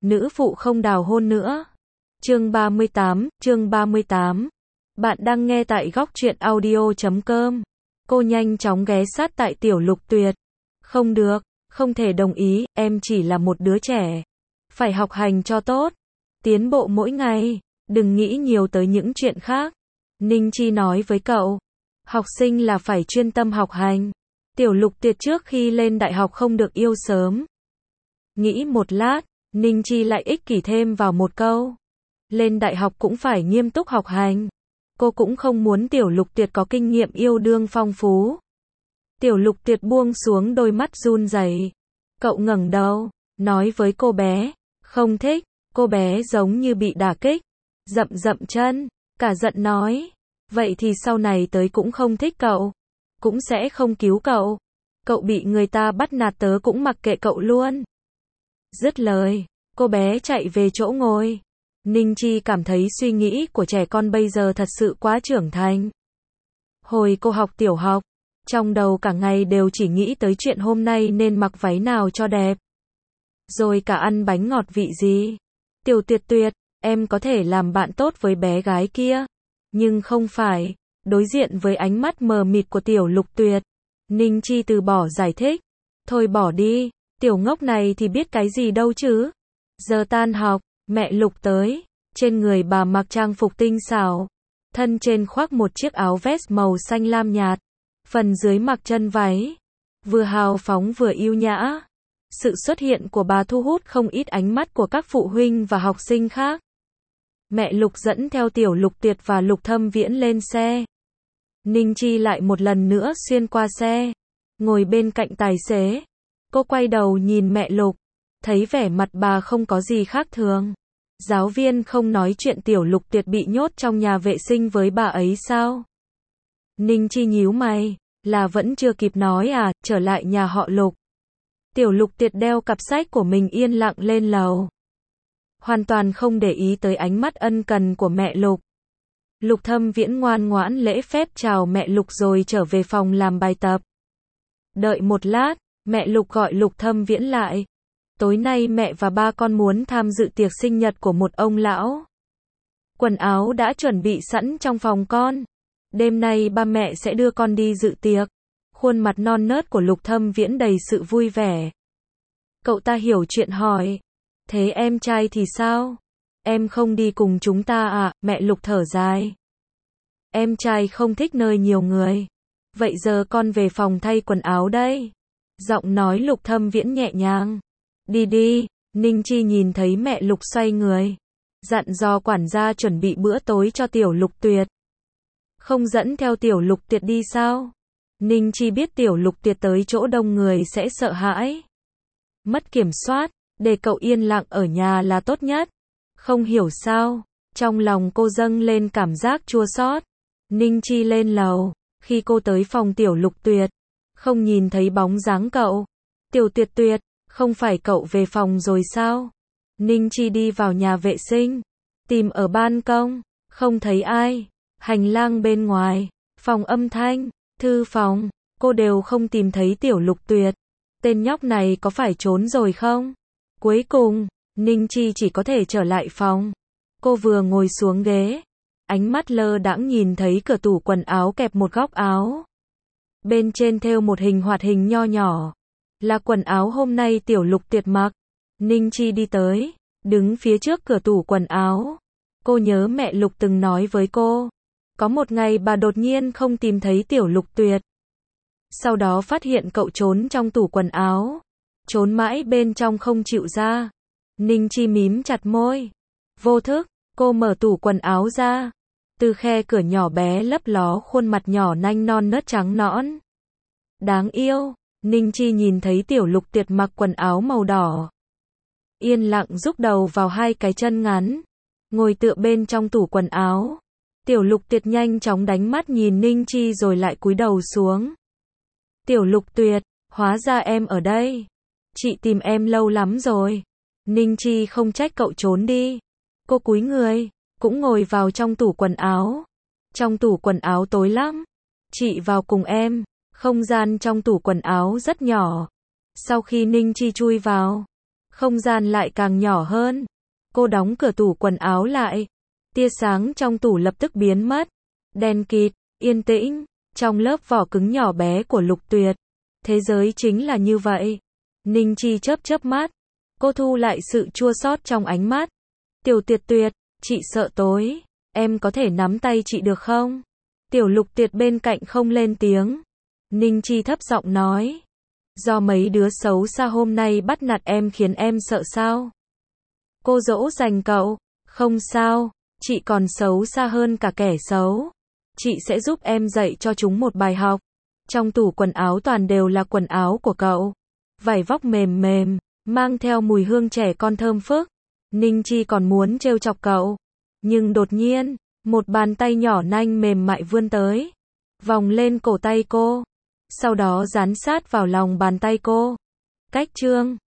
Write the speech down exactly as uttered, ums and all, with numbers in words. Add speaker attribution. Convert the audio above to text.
Speaker 1: nữ phụ không đào hôn nữa. Chương ba mươi tám, chương ba mươi tám. Bạn đang nghe tại góc truyện audio chấm com. Cô nhanh chóng ghé sát tại Tiểu Lục Tuyệt. Không được, không thể đồng ý, em chỉ là một đứa trẻ. Phải học hành cho tốt. Tiến bộ mỗi ngày, đừng nghĩ nhiều tới những chuyện khác. Ninh Chi nói với cậu. Học sinh là phải chuyên tâm học hành. Tiểu Lục Tuyệt trước khi lên đại học không được yêu sớm. Nghĩ một lát, Ninh Chi lại ích kỷ thêm vào một câu. Lên đại học cũng phải nghiêm túc học hành. Cô cũng không muốn Tiểu Lục Tuyệt có kinh nghiệm yêu đương phong phú. Tiểu Lục Tuyệt buông xuống đôi mắt run rẩy. Cậu ngẩng đầu, nói với cô bé, không thích. Cô bé giống như bị đả kích, dậm dậm chân, cả giận nói, vậy thì sau này tới cũng không thích cậu, cũng sẽ không cứu cậu. Cậu bị người ta bắt nạt tớ cũng mặc kệ cậu luôn. Dứt lời, cô bé chạy về chỗ ngồi. Ninh Chi cảm thấy suy nghĩ của trẻ con bây giờ thật sự quá trưởng thành. Hồi cô học tiểu học, trong đầu cả ngày đều chỉ nghĩ tới chuyện hôm nay nên mặc váy nào cho đẹp. Rồi cả ăn bánh ngọt vị gì. Tiểu Tuyệt Tuyệt, em có thể làm bạn tốt với bé gái kia. Nhưng không phải. Đối diện với ánh mắt mờ mịt của Tiểu Lục Tuyệt, Ninh Chi từ bỏ giải thích. Thôi bỏ đi, tiểu ngốc này thì biết cái gì đâu chứ. Giờ tan học, mẹ Lục tới. Trên người bà mặc trang phục tinh xảo. Thân trên khoác một chiếc áo vest màu xanh lam nhạt. Phần dưới mặc chân váy. Vừa hào phóng vừa yêu nhã. Sự xuất hiện của bà thu hút không ít ánh mắt của các phụ huynh và học sinh khác. Mẹ Lục dẫn theo Tiểu Lục Tuyệt và Lục Thâm Viễn lên xe. Ninh Chi lại một lần nữa xuyên qua xe, ngồi bên cạnh tài xế. Cô quay đầu nhìn mẹ Lục, thấy vẻ mặt bà không có gì khác thường. Giáo viên không nói chuyện Tiểu Lục Tuyệt bị nhốt trong nhà vệ sinh với bà ấy sao? Ninh Chi nhíu mày, là vẫn chưa kịp nói à, trở lại nhà họ Lục. Tiểu Lục Tuyệt đeo cặp sách của mình yên lặng lên lầu. Hoàn toàn không để ý tới ánh mắt ân cần của mẹ Lục. Lục Thâm Viễn ngoan ngoãn lễ phép chào mẹ Lục rồi trở về phòng làm bài tập. Đợi một lát, mẹ Lục gọi Lục Thâm Viễn lại. Tối nay mẹ và ba con muốn tham dự tiệc sinh nhật của một ông lão. Quần áo đã chuẩn bị sẵn trong phòng con. Đêm nay ba mẹ sẽ đưa con đi dự tiệc. Khuôn mặt non nớt của Lục Thâm Viễn đầy sự vui vẻ. Cậu ta hiểu chuyện hỏi. Thế em trai thì sao? Em không đi cùng chúng ta à? Mẹ Lục thở dài. Em trai không thích nơi nhiều người. Vậy giờ con về phòng thay quần áo đây. Giọng nói Lục Thâm Viễn nhẹ nhàng. Đi đi. Ninh Chi nhìn thấy mẹ Lục xoay người. Dặn dò quản gia chuẩn bị bữa tối cho Tiểu Lục Tuyệt. Không dẫn theo Tiểu Lục Tuyệt đi sao? Ninh Chi biết Tiểu Lục Tuyệt tới chỗ đông người sẽ sợ hãi, mất kiểm soát, để cậu yên lặng ở nhà là tốt nhất. Không hiểu sao, trong lòng cô dâng lên cảm giác chua xót. Ninh Chi lên lầu, khi cô tới phòng Tiểu Lục Tuyệt, không nhìn thấy bóng dáng cậu. Tiểu Tuyệt Tuyệt, không phải cậu về phòng rồi sao? Ninh Chi đi vào nhà vệ sinh, tìm ở ban công, không thấy ai. Hành lang bên ngoài, phòng âm thanh, thư phòng, cô đều không tìm thấy Tiểu Lục Tuyệt. Tên nhóc này có phải trốn rồi không? Cuối cùng, Ninh Chi chỉ có thể trở lại phòng. Cô vừa ngồi xuống ghế, ánh mắt lơ đãng nhìn thấy cửa tủ quần áo kẹp một góc áo. Bên trên thêu một hình hoạt hình nho nhỏ. Là quần áo hôm nay Tiểu Lục Tuyệt mặc. Ninh Chi đi tới, đứng phía trước cửa tủ quần áo. Cô nhớ mẹ Lục từng nói với cô. Có một ngày bà đột nhiên không tìm thấy Tiểu Lục Tuyệt. Sau đó phát hiện cậu trốn trong tủ quần áo. Trốn mãi bên trong không chịu ra. Ninh Chi mím chặt môi. Vô thức, cô mở tủ quần áo ra. Từ khe cửa nhỏ bé lấp ló khuôn mặt nhỏ nanh non nớt trắng nõn. Đáng yêu, Ninh Chi nhìn thấy Tiểu Lục Tuyệt mặc quần áo màu đỏ. Yên lặng rúc đầu vào hai cái chân ngắn. Ngồi tựa bên trong tủ quần áo. Tiểu Lục Tuyệt nhanh chóng đánh mắt nhìn Ninh Chi rồi lại cúi đầu xuống. Tiểu Lục Tuyệt, hóa ra em ở đây. Chị tìm em lâu lắm rồi. Ninh Chi không trách cậu trốn đi. Cô cúi người, cũng ngồi vào trong tủ quần áo. Trong tủ quần áo tối lắm. Chị vào cùng em. Không gian trong tủ quần áo rất nhỏ. Sau khi Ninh Chi chui vào, Không gian lại càng nhỏ hơn. Cô đóng cửa tủ quần áo lại. Tia sáng trong tủ lập tức biến mất. Đen kịt, yên tĩnh, trong lớp vỏ cứng nhỏ bé của Lục Tuyệt. Thế giới chính là như vậy. Ninh Chi chớp chớp mắt. Cô thu lại sự chua xót trong ánh mắt. Tiểu Tuyệt Tuyệt, chị sợ tối. Em có thể nắm tay chị được không? Tiểu Lục Tuyệt bên cạnh không lên tiếng. Ninh Chi thấp giọng nói. Do mấy đứa xấu xa hôm nay bắt nạt em khiến em sợ sao? Cô dỗ dành cậu. Không sao, chị còn xấu xa hơn cả kẻ xấu. Chị sẽ giúp em dạy cho chúng một bài học. Trong tủ quần áo toàn đều là quần áo của cậu. Vải vóc mềm mềm, mang theo mùi hương trẻ con thơm phức. Ninh Chi còn muốn trêu chọc cậu. Nhưng đột nhiên, một bàn tay nhỏ nanh mềm mại vươn tới. Vòng lên cổ tay cô. Sau đó dán sát vào lòng bàn tay cô. Cách chương